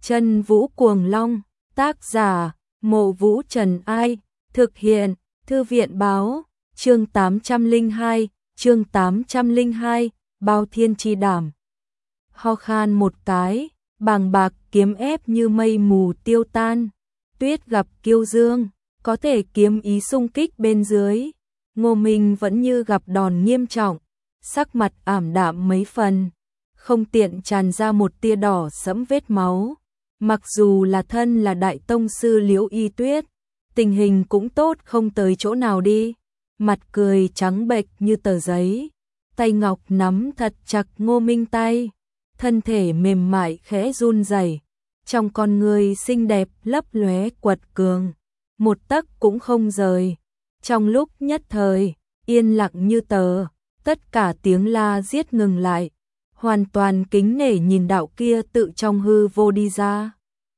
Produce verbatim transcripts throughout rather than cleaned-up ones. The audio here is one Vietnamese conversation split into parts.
Chân Vũ Cuồng Long, tác giả, Mộ Vũ Trần Ai, thực hiện, Thư viện báo, chương tám trăm lẻ hai, chương tám trăm lẻ hai, Bao Thiên Chi Đảm. Ho khan một cái, bàng bạc kiếm ép như mây mù tiêu tan, Tuyết gặp Kiêu Dương, có thể kiếm ý xung kích bên dưới. Ngô Minh vẫn như gặp đòn nghiêm trọng, sắc mặt ảm đạm mấy phần, không tiện tràn ra một tia đỏ sẫm vết máu. Mặc dù là thân là đại tông sư Liễu Y Tuyết, tình hình cũng tốt không tới chỗ nào đi, mặt cười trắng bệch như tờ giấy, tay ngọc nắm thật chặt Ngô Minh tay, thân thể mềm mại khẽ run rẩy, trong con người xinh đẹp lấp lóe quật cường, một tấc cũng không rời. Trong lúc nhất thời, yên lặng như tờ, tất cả tiếng la giết ngừng lại, hoàn toàn kính nể nhìn đạo kia tự trong hư vô đi ra.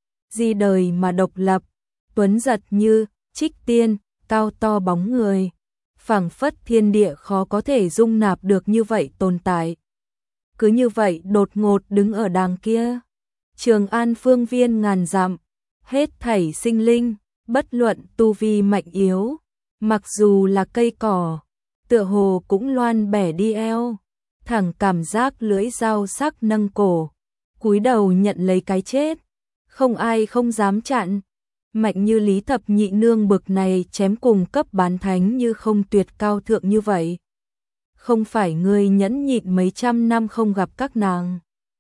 Di đời mà độc lập, tuấn giật như trích tiên, cao to bóng người, phảng phất thiên địa khó có thể dung nạp được như vậy tồn tại. Cứ như vậy đột ngột đứng ở đàng kia, Trường An phương viên ngàn dặm, hết thảy sinh linh, bất luận tu vi mạnh yếu, mặc dù là cây cỏ, tựa hồ cũng loan bẻ đi eo, thẳng cảm giác lưỡi dao sắc nâng cổ, cúi đầu nhận lấy cái chết, không ai không dám chặn. Mạnh như Lý Thập Nhị Nương bực này chém cùng cấp bán thánh như không tuyệt cao thượng như vậy. Không phải ngươi nhẫn nhịn mấy trăm năm không gặp các nàng,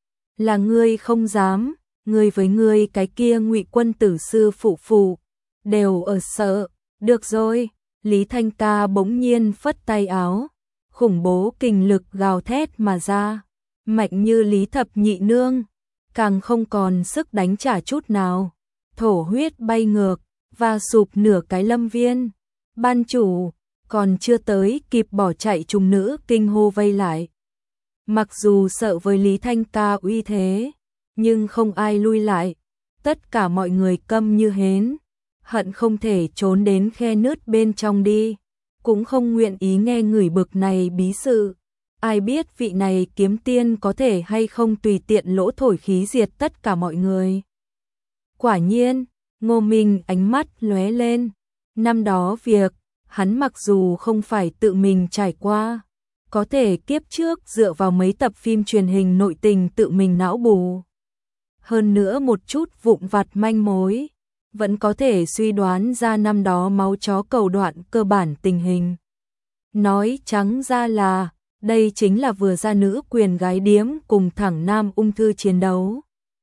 là ngươi không dám, ngươi với ngươi cái kia Ngụy Quân tử sư phụ phụ đều ở sợ. Được rồi, Lý Thanh Ca bỗng nhiên phất tay áo, khủng bố kình lực gào thét mà ra, mạnh như Lý Thập Nhị Nương càng không còn sức đánh trả chút nào, thổ huyết bay ngược và sụp nửa cái lâm viên. Ban chủ còn chưa tới kịp bỏ chạy, trùng nữ kinh hô vây lại. Mặc dù sợ với Lý Thanh Ca uy thế, nhưng không ai lui lại, tất cả mọi người câm như hến, hận không thể trốn đến khe nứt bên trong đi, cũng không nguyện ý nghe người bực này bí sự. Ai biết vị này kiếm tiên có thể hay không tùy tiện lỗ thổi khí diệt tất cả mọi người. Quả nhiên, Ngô Minh ánh mắt lóe lên, năm đó việc, hắn mặc dù không phải tự mình trải qua, có thể kiếp trước dựa vào mấy tập phim truyền hình nội tình tự mình não bù. Hơn nữa một chút vụn vặt manh mối, vẫn có thể suy đoán ra năm đó máu chó cầu đoạn cơ bản tình hình. Nói trắng ra là, đây chính là vừa ra nữ quyền gái điếm cùng thẳng nam ung thư chiến đấu.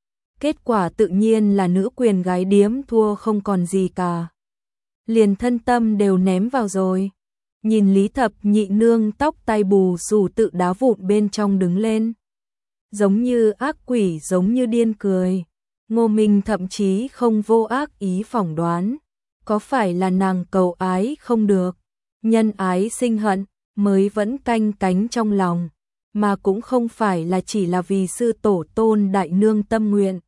Kết quả tự nhiên là nữ quyền gái điếm thua không còn gì cả. Liền thân tâm đều ném vào rồi. Nhìn Lý Thập Nhị Nương tóc tai bù xù tự đá vụn bên trong đứng lên, giống như ác quỷ, giống như điên cười. Ngô Minh thậm chí không vô ác ý phỏng đoán, có phải là nàng cầu ái không được, nhân ái sinh hận, mới vẫn canh cánh trong lòng, mà cũng không phải là chỉ là vì sư tổ tôn đại nương tâm nguyện.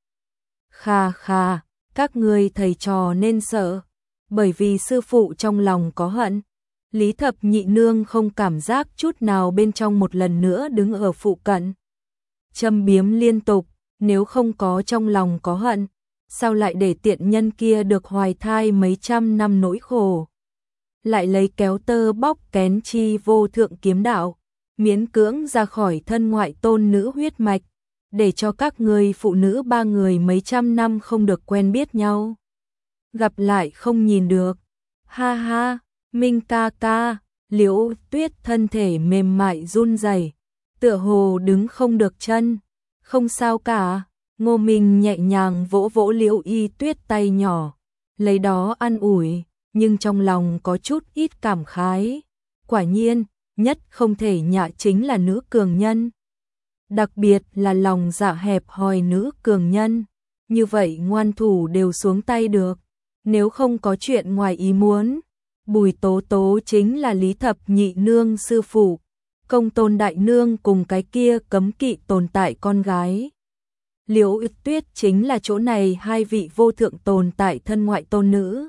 Kha kha, các ngươi thầy trò nên sợ, bởi vì sư phụ trong lòng có hận. Lý Thập Nhị Nương không cảm giác chút nào bên trong, một lần nữa đứng ở phụ cận, châm biếm liên tục. Nếu không có trong lòng có hận, sao lại để tiện nhân kia được hoài thai mấy trăm năm nỗi khổ, lại lấy kéo tơ bóc kén chi vô thượng kiếm đạo, miễn cưỡng ra khỏi thân ngoại tôn nữ huyết mạch, để cho các người phụ nữ ba người mấy trăm năm không được quen biết nhau, gặp lại không nhìn được. Ha ha, Minh ca ca. Liễu Tuyết thân thể mềm mại run rẩy, tựa hồ đứng không được chân. Không sao cả. Ngô Minh nhẹ nhàng vỗ vỗ Liễu Y Tuyết tay nhỏ, lấy đó an ủi, nhưng trong lòng có chút ít cảm khái. Quả nhiên, nhất không thể nhạ chính là nữ cường nhân, đặc biệt là lòng dạ hẹp hòi nữ cường nhân, như vậy ngoan thủ đều xuống tay được. Nếu không có chuyện ngoài ý muốn, Bùi Tố Tố chính là Lý Thập Nhị Nương sư phụ, Công Tôn đại nương cùng cái kia cấm kỵ tồn tại con gái. Liễu Y Tuyết chính là chỗ này hai vị vô thượng tồn tại thân ngoại tôn nữ,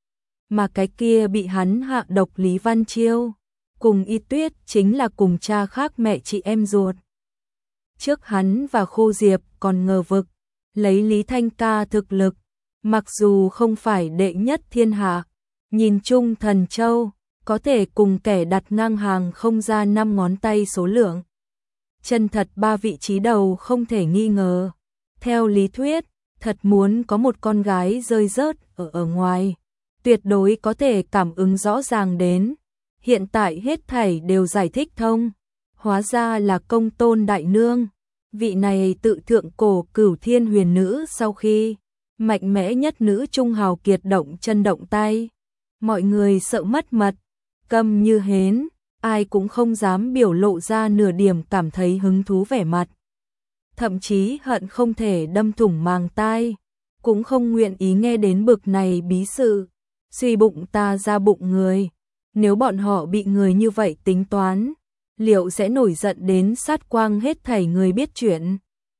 mà cái kia bị hắn hạ độc Lý Văn Chiêu cùng Y Tuyết chính là cùng cha khác mẹ chị em ruột. Trước hắn và Khô Diệp còn ngờ vực, lấy Lý Thanh Ca thực lực, mặc dù không phải đệ nhất thiên hạ, nhìn chung Thần Châu, có thể cùng kẻ đặt ngang hàng không ra năm ngón tay số lượng. Chân thật ba vị trí đầu không thể nghi ngờ. Theo lý thuyết, thật muốn có một con gái rơi rớt ở ở ngoài, tuyệt đối có thể cảm ứng rõ ràng đến. Hiện tại hết thảy đều giải thích thông. Hóa ra là Công Tôn đại nương. Vị này tự thượng cổ Cửu Thiên huyền nữ sau khi mạnh mẽ nhất nữ trung hào kiệt động chân động tay. Mọi người sợ mất mật, câm như hến, ai cũng không dám biểu lộ ra nửa điểm cảm thấy hứng thú vẻ mặt. Thậm chí hận không thể đâm thủng màng tai, cũng không nguyện ý nghe đến bực này bí sự. Suy bụng ta ra bụng người, nếu bọn họ bị người như vậy tính toán, liệu sẽ nổi giận đến sát quang hết thảy người biết chuyện.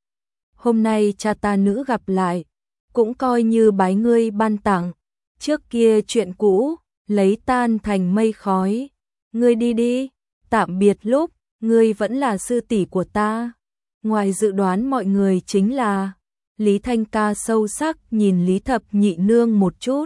Hôm nay cha ta nữ gặp lại, cũng coi như bái ngươi ban tặng, trước kia chuyện cũ, lấy tan thành mây khói. Ngươi đi đi, tạm biệt lúc, ngươi vẫn là sư tỷ của ta. Ngoài dự đoán mọi người chính là, Lý Thanh Ca sâu sắc nhìn Lý Thập Nhị Nương một chút.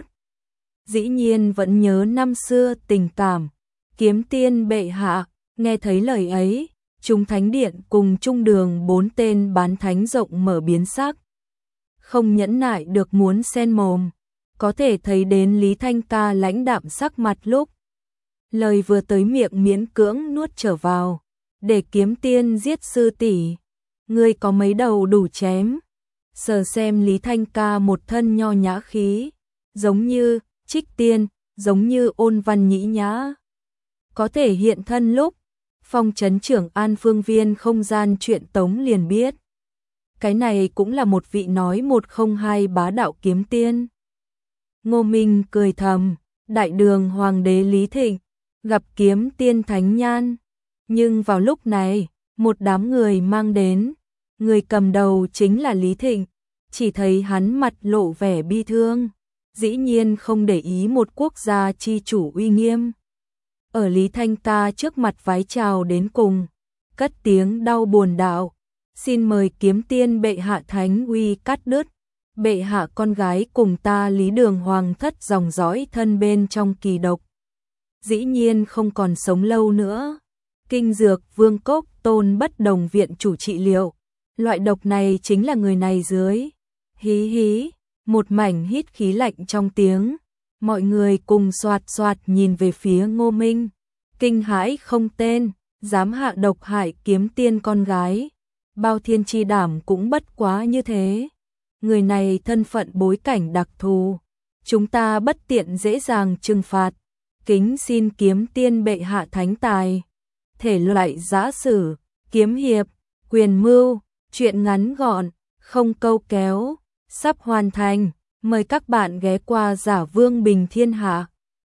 Dĩ nhiên vẫn nhớ năm xưa tình cảm, kiếm tiên bệ hạ, nghe thấy lời ấy, chúng thánh điện cùng trung đường bốn tên bán thánh rộng mở biến sắc. Không nhẫn nại được muốn xen mồm, có thể thấy đến Lý Thanh Ca lãnh đạm sắc mặt lúc. Lời vừa tới miệng miễn cưỡng nuốt trở vào, để kiếm tiên giết sư tỷ, ngươi có mấy đầu đủ chém. Sờ xem Lý Thanh Ca một thân nho nhã khí, giống như trích tiên, giống như ôn văn nhĩ nhã. Có thể hiện thân lúc, phong trấn trưởng An Phương Viên không gian chuyện tống liền biết. Cái này cũng là một vị nói một không hai bá đạo kiếm tiên. Ngô Minh cười thầm, đại đường hoàng đế Lý Thịnh, gặp kiếm tiên thánh nhan. Nhưng vào lúc này, một đám người mang đến, người cầm đầu chính là Lý Thịnh, chỉ thấy hắn mặt lộ vẻ bi thương, dĩ nhiên không để ý một quốc gia chi chủ uy nghiêm. Ở Lý Thanh Ca trước mặt vái chào đến cùng, cất tiếng đau buồn đạo, xin mời kiếm tiên bệ hạ thánh uy cắt đứt, bệ hạ con gái cùng ta Lý Đường hoàng thất dòng dõi thân bên trong kỳ độc. Dĩ nhiên không còn sống lâu nữa. Kinh dược vương cốc tôn bất đồng viện chủ trị liệu. Loại độc này chính là người này dưới. Hí hí, một mảnh hít khí lạnh trong tiếng. Mọi người cùng soạt soạt nhìn về phía Ngô Minh. Kinh hãi không tên, dám hạ độc hại kiếm tiên con gái. Bao thiên chi đảm cũng bất quá như thế. Người này thân phận bối cảnh đặc thù. Chúng ta bất tiện dễ dàng trừng phạt. Kính xin kiếm tiên bệ hạ thánh tài. Thể loại giã sử, kiếm hiệp, quyền mưu, chuyện ngắn gọn, không câu kéo, sắp hoàn thành. Mời các bạn ghé qua Giả Vương Bình Thiên Hạ.